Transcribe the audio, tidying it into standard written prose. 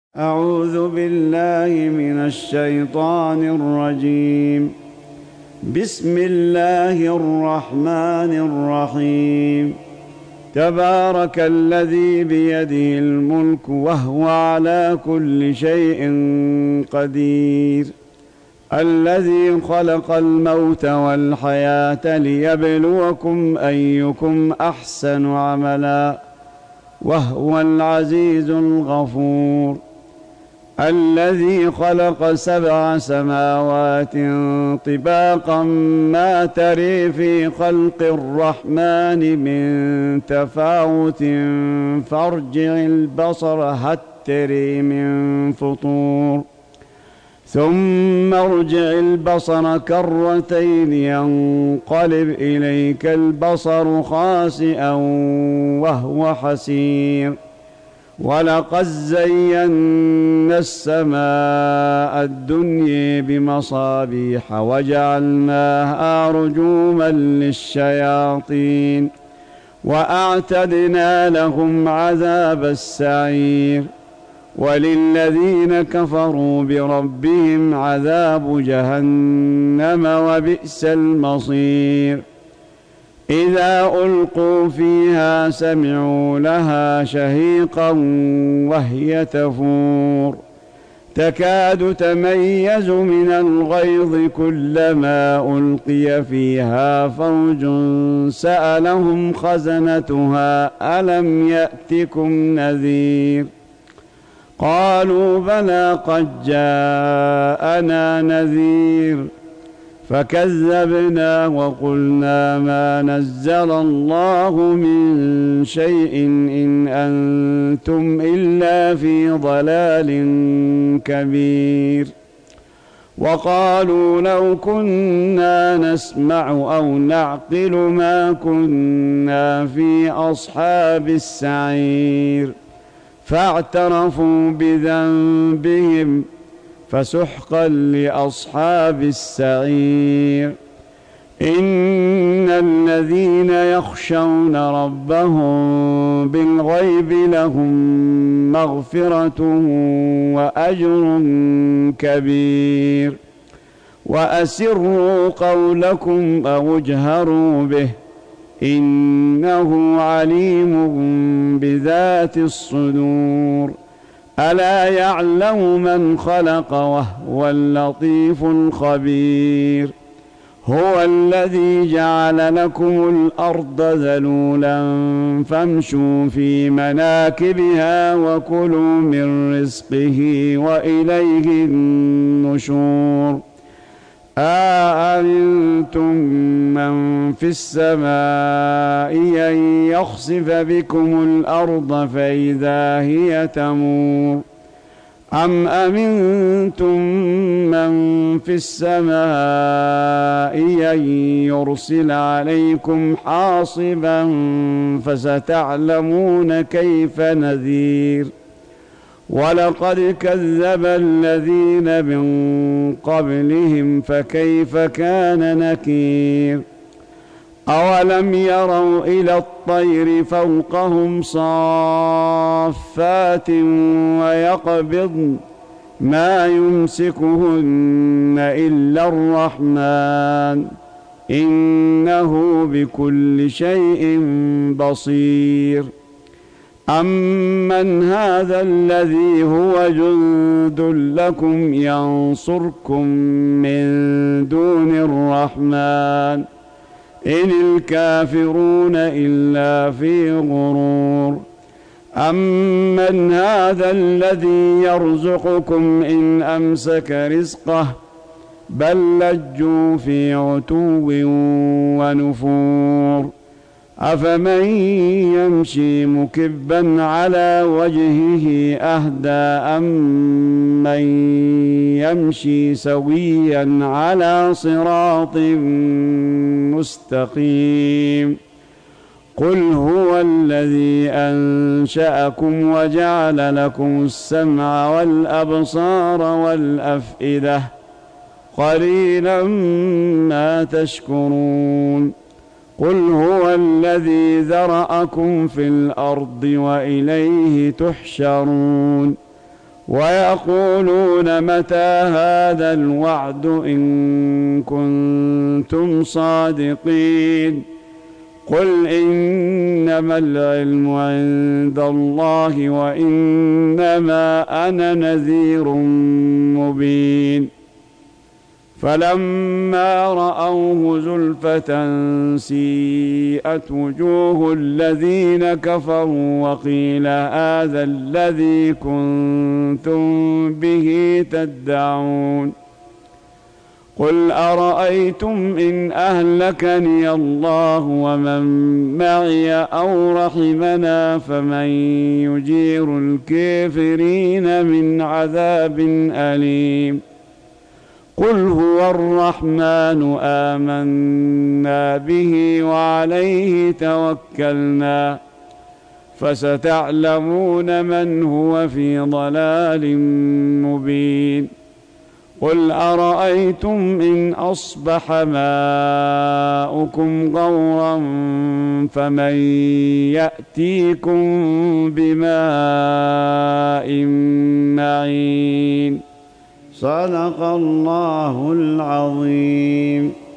أعوذ بالله من الشيطان الرجيم. بسم الله الرحمن الرحيم. تبارك الذي بيده الملك وهو على كل شيء قدير، الذي خلق الموت والحياة ليبلوكم أيكم أحسن عملا، وهو العزيز الغفور، الذي خلق 7 سماوات طباقا ما تري في خلق الرحمن من تفاوت فارجع البصر هل تري من فطور، ثم ارجع البصر كرتين ينقلب إليك البصر خاسئا وهو حسير، ولقد زينا السماء الدنيا بمصابيح وجعلناها رجوما للشياطين وأعتدنا لهم عذاب السعير، وللذين كفروا بربهم عذاب جهنم وبئس المصير. إذا ألقوا فيها سمعوا لها شهيقا وهي تفور، تكاد تميز من الغيظ كلما ألقي فيها فوج سألهم خزنتها ألم يأتكم نذير، قالوا بلى قد جاءنا نذير، فكذبنا وقلنا ما نزل الله من شيء إن أنتم إلا في ضلال كبير. وقالوا لو كنا نسمع أو نعقل ما كنا في أصحاب السعير، فاعترفوا بذنبهم فسحقا لأصحاب السعير. إن الذين يخشون ربهم بالغيب لهم مغفرة وأجر كبير. وأسروا قولكم أو اجهروا به إنه عليم بذات الصدور. ألا يعلم من خلق وهو اللطيف الخبير. هو الذي جعل لكم الأرض ذلولا فامشوا في مناكبها وكلوا من رزقه وإليه النشور. أأمنتم من في السماء أن يخسف بكم الأرض فإذا هي تمور، أم أمنتم من في السماء أن يرسل عليكم حاصبا فستعلمون كيف نذير. ولقد كذب الذين من قبلهم فكيف كان نكير. أولم يروا إلى الطير فوقهم صافات ويقبضن ما يمسكهن إلا الرحمن إنه بكل شيء بصير. أمن هذا الذي هو جند لكم ينصركم من دون الرحمن إن الكافرون إلا في غرور. أمن هذا الذي يرزقكم إن أمسك رزقه بل لجوا في عتو ونفور. أفمن يمشي مكبا على وجهه أهدى أمن يمشي سويا على صراط مستقيم. قل هو الذي أنشأكم وجعل لكم السمع والأبصار والأفئدة قليلا ما تشكرون. قل هو الذي ذرأكم في الأرض وإليه تحشرون. ويقولون متى هذا الوعد إن كنتم صادقين قل إنما العلم عند الله وإنما أنا نذير مبين فلما رأوه زلفة سيئت وجوه الذين كفروا وقيل هذا الذي كنتم به تدعون قل أرأيتم إن أهلكني الله ومن معي أو رحمنا فمن يجير الكافرين من عذاب أليم قل هو الرحمن آمنا به وعليه توكلنا فستعلمون من هو في ضلال مبين قل أرأيتم إن أصبح ماؤكم غورا فمن يأتيكم بماء معين صدق الله العظيم.